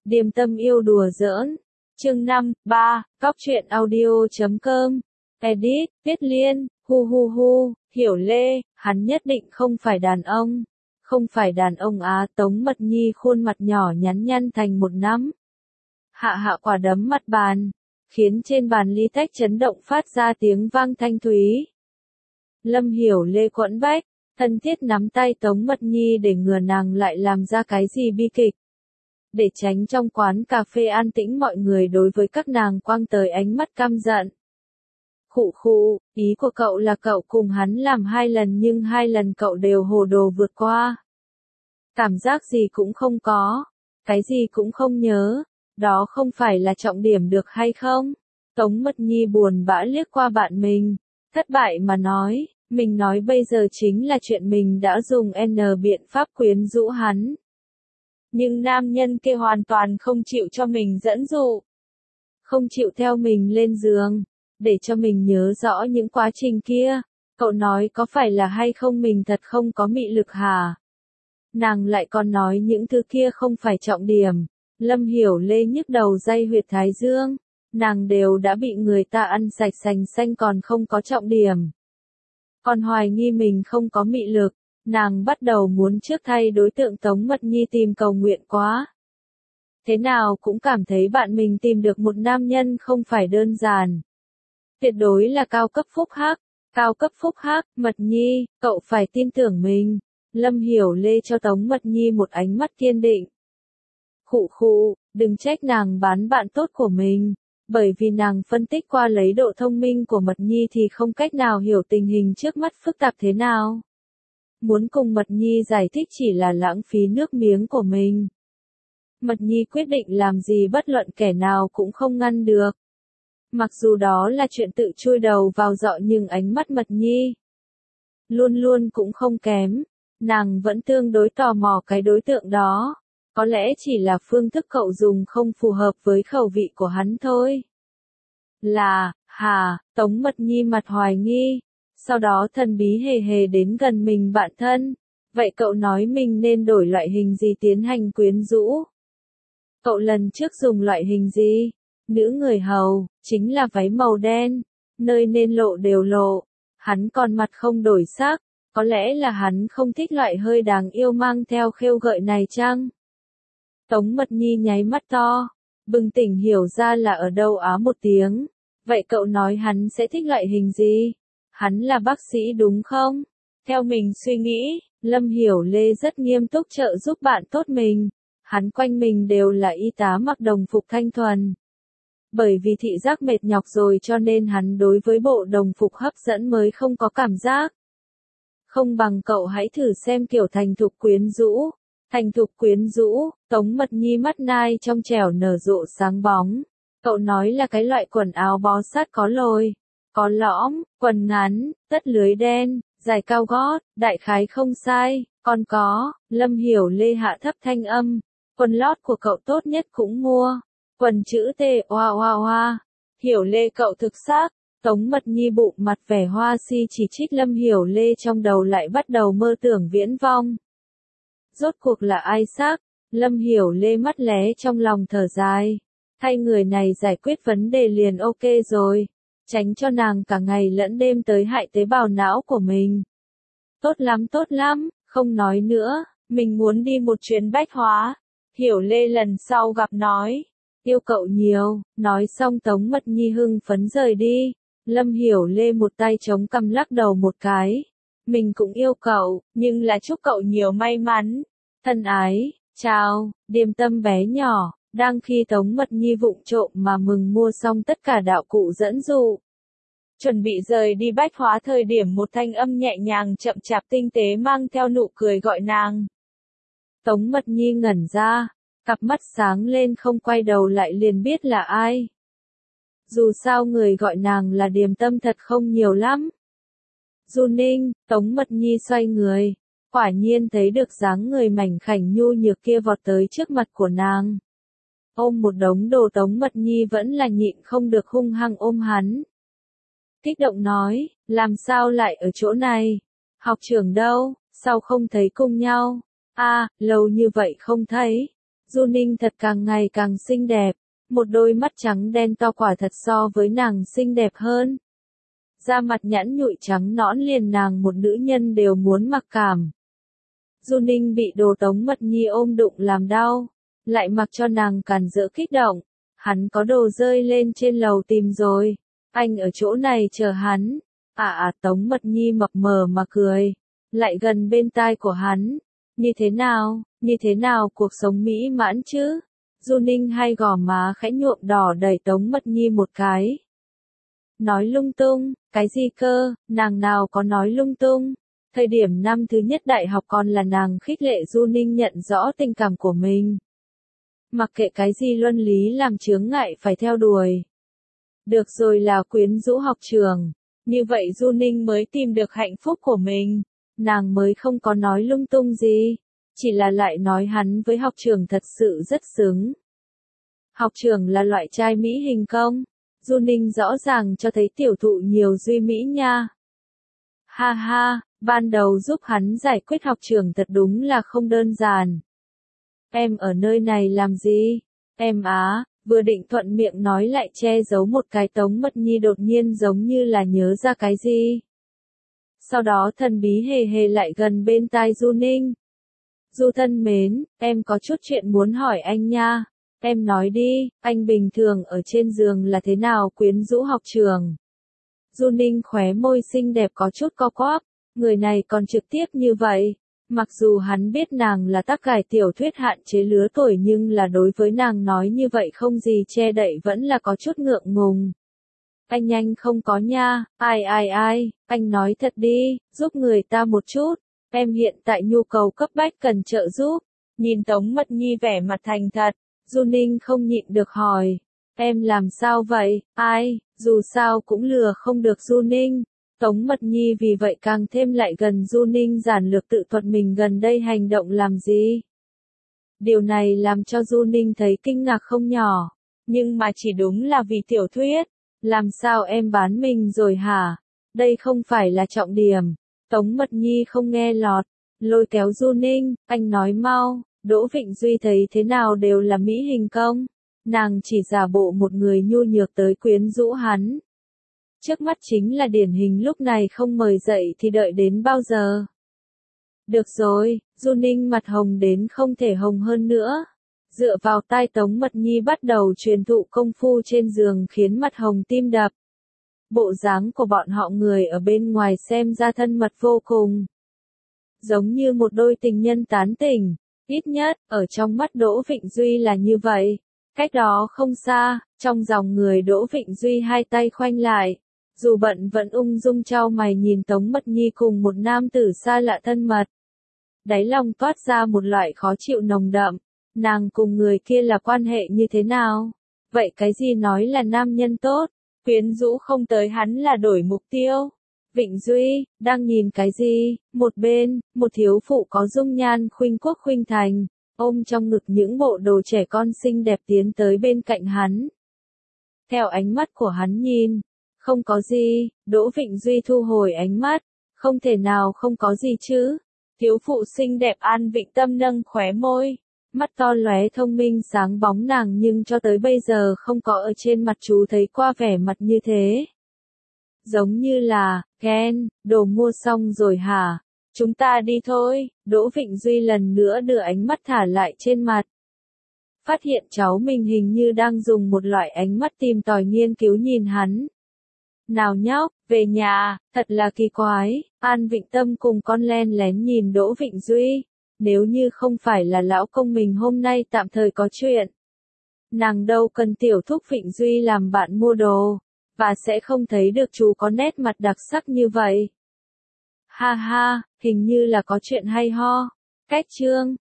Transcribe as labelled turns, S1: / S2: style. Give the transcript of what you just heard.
S1: Điềm tâm yêu đùa giỡn. Chương 5, 3, Cóc truyện audio.com. Edit, Viết Liên, hu, Hiểu Lê, hắn nhất định không phải đàn ông. Không phải đàn ông á. Tống Mật Nhi khuôn mặt nhỏ nhắn nhăn thành một nắm. Hạ quả đấm mặt bàn, khiến trên bàn ly tách chấn động phát ra tiếng vang thanh thúy. Lâm Hiểu Lê quẫn bách, thân thiết nắm tay Tống Mật Nhi để ngừa nàng lại làm ra cái gì bi kịch. Để tránh trong quán cà phê an tĩnh mọi người đối với các nàng quăng tới ánh mắt căm giận. Khụ, ý của cậu là cậu cùng hắn làm 2 lần nhưng 2 lần cậu đều hồ đồ vượt qua. Cảm giác gì cũng không có, cái gì cũng không nhớ, đó không phải là trọng điểm được hay không? Tống Mật Nhi buồn bã liếc qua bạn mình, thất bại mà nói, mình nói bây giờ chính là chuyện mình đã dùng N biện pháp quyến rũ hắn. Nhưng nam nhân kia hoàn toàn không chịu cho mình dẫn dụ. Không chịu theo mình lên giường, để cho mình nhớ rõ những quá trình kia. Cậu nói có phải là hay không mình thật không có mị lực hả? Nàng lại còn nói những thứ kia không phải trọng điểm. Lâm Hiểu Lê nhức đầu day huyệt thái dương. Nàng đều đã bị người ta ăn sạch sành xanh còn không có trọng điểm. Còn hoài nghi mình không có mị lực. Nàng bắt đầu muốn trước thay đối tượng Tống Mật Nhi tìm cầu nguyện quá. Thế nào cũng cảm thấy bạn mình tìm được một nam nhân không phải đơn giản. Tuyệt đối là cao cấp phúc hắc, Mật Nhi, cậu phải tin tưởng mình. Lâm Hiểu Lê cho Tống Mật Nhi một ánh mắt kiên định. Khụ, đừng trách nàng bán bạn tốt của mình. Bởi vì nàng phân tích qua lấy độ thông minh của Mật Nhi thì không cách nào hiểu tình hình trước mắt phức tạp thế nào. Muốn cùng Mật Nhi giải thích chỉ là lãng phí nước miếng của mình. Mật Nhi quyết định làm gì bất luận kẻ nào cũng không ngăn được. Mặc dù đó là chuyện tự chui đầu vào dọ nhưng ánh mắt Mật Nhi luôn luôn cũng không kém. Nàng vẫn tương đối tò mò cái đối tượng đó. Có lẽ chỉ là phương thức cậu dùng không phù hợp với khẩu vị của hắn thôi. Tống Mật Nhi mặt hoài nghi. Sau đó thần bí hề đến gần mình bạn thân. Vậy cậu nói mình nên đổi loại hình gì tiến hành quyến rũ? Cậu lần trước dùng loại hình gì? Nữ người hầu, chính là váy màu đen. Nơi nên lộ đều lộ. Hắn còn mặt không đổi sắc. Có lẽ là hắn không thích loại hơi đáng yêu mang theo khêu gợi này chăng? Tống Mật Nhi nháy mắt to. Bừng tỉnh hiểu ra là ở đâu á một tiếng. Vậy cậu nói hắn sẽ thích loại hình gì? Hắn là bác sĩ đúng không? Theo mình suy nghĩ, Lâm Hiểu Lê rất nghiêm túc trợ giúp bạn tốt mình. Hắn quanh mình đều là y tá mặc đồng phục thanh thuần. Bởi vì thị giác mệt nhọc rồi cho nên hắn đối với bộ đồng phục hấp dẫn mới không có cảm giác. Không bằng cậu hãy thử xem kiểu thành thục quyến rũ. Thành thục quyến rũ, Tống Mật Nhi mắt nai trong trẻo nở rộ sáng bóng. Cậu nói là cái loại quần áo bó sát có lồi, có lõm, quần ngắn, tất lưới đen, dài cao gót, đại khái không sai, còn có, Lâm Hiểu Lê hạ thấp thanh âm, quần lót của cậu tốt nhất cũng mua, quần chữ T hoa. Hiểu Lê cậu thực xác. Tống Mật Nhi bụng mặt vẻ hoa si chỉ trích Lâm Hiểu Lê trong đầu lại bắt đầu mơ tưởng viễn vong. Rốt cuộc là ai xác? Lâm Hiểu Lê mắt lé trong lòng thở dài. Thay người này giải quyết vấn đề liền ok rồi. Tránh cho nàng cả ngày lẫn đêm tới hại tế bào não của mình. Tốt lắm, không nói nữa, mình muốn đi một chuyến bách hóa. Hiểu Lê lần sau gặp nói. Yêu cậu nhiều, nói xong Tống Mật Nhi hưng phấn rời đi. Lâm Hiểu Lê một tay chống cằm lắc đầu một cái. Mình cũng yêu cậu, nhưng là chúc cậu nhiều may mắn. Thân ái, chào, Điềm tâm bé nhỏ. Đang khi Tống Mật Nhi vụng trộm mà mừng mua xong tất cả đạo cụ dẫn dụ. Chuẩn bị rời đi bách hóa thời điểm một thanh âm nhẹ nhàng chậm chạp tinh tế mang theo nụ cười gọi nàng. Tống Mật Nhi ngẩn ra, cặp mắt sáng lên không quay đầu lại liền biết là ai. Dù sao người gọi nàng là Điềm tâm thật không nhiều lắm. Du Ninh, Tống Mật Nhi xoay người, quả nhiên thấy được dáng người mảnh khảnh nhu nhược kia vọt tới trước mặt của nàng. Ôm một đống đồ Tống Mật Nhi vẫn là nhịn không được hung hăng ôm hắn. Kích động nói, làm sao lại ở chỗ này? Học trưởng đâu, sao không thấy cùng nhau? Lâu như vậy không thấy. Du Ninh thật càng ngày càng xinh đẹp, một đôi mắt trắng đen to quả thật so với nàng xinh đẹp hơn. Da mặt nhẵn nhụi trắng nõn liền nàng một nữ nhân đều muốn mặc cảm. Du Ninh bị Đồ Tống Mật Nhi ôm đụng làm đau, lại mặc cho nàng càn rỡ kích động. Hắn có đồ rơi lên trên lầu tìm rồi, anh ở chỗ này chờ hắn. Tống Mật Nhi mập mờ mà cười, lại gần bên tai của hắn. Như thế nào cuộc sống mỹ mãn chứ? Du Ninh hai gò má khẽ nhuộm đỏ đẩy Tống Mật Nhi một cái. Nói lung tung, cái gì cơ, nàng nào có nói lung tung. Thời điểm năm thứ nhất đại học còn là nàng khích lệ Du Ninh nhận rõ tình cảm của mình. Mặc kệ cái gì luân lý làm chướng ngại phải theo đuổi. Được rồi là quyến rũ học trường, như vậy Du Ninh mới tìm được hạnh phúc của mình, nàng mới không có nói lung tung gì, chỉ là lại nói hắn với học trường thật sự rất xứng. Học trường là loại trai mỹ hình công, Du Ninh rõ ràng cho thấy tiểu thụ nhiều duy mỹ nha. Ha ha, ban đầu giúp hắn giải quyết học trường thật đúng là không đơn giản. Em ở nơi này làm gì? Em vừa định thuận miệng nói lại che giấu một cái. Tống Mật Nhi đột nhiên giống như là nhớ ra cái gì. Sau đó thần bí hề hề lại gần bên tai Du Ninh. Du thân mến, em có chút chuyện muốn hỏi anh nha. Em nói đi, anh bình thường ở trên giường là thế nào quyến rũ học trường? Du Ninh khóe môi xinh đẹp có chút co quắp, người này còn trực tiếp như vậy. Mặc dù hắn biết nàng là tác giả tiểu thuyết hạn chế lứa tuổi nhưng là đối với nàng nói như vậy không gì che đậy vẫn là có chút ngượng ngùng. Anh nhanh không có nha, ai, anh nói thật đi, giúp người ta một chút, em hiện tại nhu cầu cấp bách cần trợ giúp. Nhìn Tống Mật Nhi vẻ mặt thành thật, Du Ninh không nhịn được hỏi, em làm sao vậy, dù sao cũng lừa không được Du Ninh. Tống Mật Nhi vì vậy càng thêm lại gần Du Ninh giản lược tự thuật mình gần đây hành động làm gì. Điều này làm cho Du Ninh thấy kinh ngạc không nhỏ, nhưng mà chỉ đúng là vì tiểu thuyết, làm sao em bán mình rồi hả? Đây không phải là trọng điểm. Tống Mật Nhi không nghe lọt, lôi kéo Du Ninh, anh nói mau, Đỗ Vịnh Duy thấy thế nào đều là mỹ hình công, nàng chỉ giả bộ một người nhu nhược tới quyến rũ hắn. Trước mắt chính là điển hình lúc này không mời dậy thì đợi đến bao giờ. Được rồi, Du Ninh mặt hồng đến không thể hồng hơn nữa. Dựa vào tai Tống Mật Nhi bắt đầu truyền thụ công phu trên giường khiến mặt hồng tim đập. Bộ dáng của bọn họ người ở bên ngoài xem ra thân mật vô cùng. Giống như một đôi tình nhân tán tỉnh, ít nhất, ở trong mắt Đỗ Vịnh Duy là như vậy. Cách đó không xa, trong dòng người Đỗ Vịnh Duy hai tay khoanh lại. Dù bận vẫn ung dung chau mày nhìn Tống Mật Nhi cùng một nam tử xa lạ thân mật. Đáy lòng toát ra một loại khó chịu nồng đậm, nàng cùng người kia là quan hệ như thế nào? Vậy cái gì nói là nam nhân tốt, quyến rũ không tới hắn là đổi mục tiêu. Vịnh Duy, đang nhìn cái gì? Một bên, một thiếu phụ có dung nhan khuynh quốc khuynh thành, ôm trong ngực những bộ đồ trẻ con xinh đẹp tiến tới bên cạnh hắn. Theo ánh mắt của hắn nhìn, không có gì, Đỗ Vịnh Duy thu hồi ánh mắt, không thể nào không có gì chứ. Thiếu phụ xinh đẹp An Vịnh Tâm nâng khóe môi, mắt to lóe thông minh sáng bóng nàng nhưng cho tới bây giờ không có ở trên mặt chú thấy qua vẻ mặt như thế. Giống như là, Ken, đồ mua xong rồi hả? Chúng ta đi thôi, Đỗ Vịnh Duy lần nữa đưa ánh mắt thả lại trên mặt. Phát hiện cháu mình hình như đang dùng một loại ánh mắt tìm tòi nghiên cứu nhìn hắn. Nào nhóc, về nhà, thật là kỳ quái. An Vịnh Tâm cùng con len lén nhìn Đỗ Vịnh Duy. Nếu như không phải là lão công mình hôm nay tạm thời có chuyện, nàng đâu cần tiểu thúc Vịnh Duy làm bạn mua đồ, và sẽ không thấy được chú có nét mặt đặc sắc như vậy. Ha ha, hình như là có chuyện hay ho. Cách chương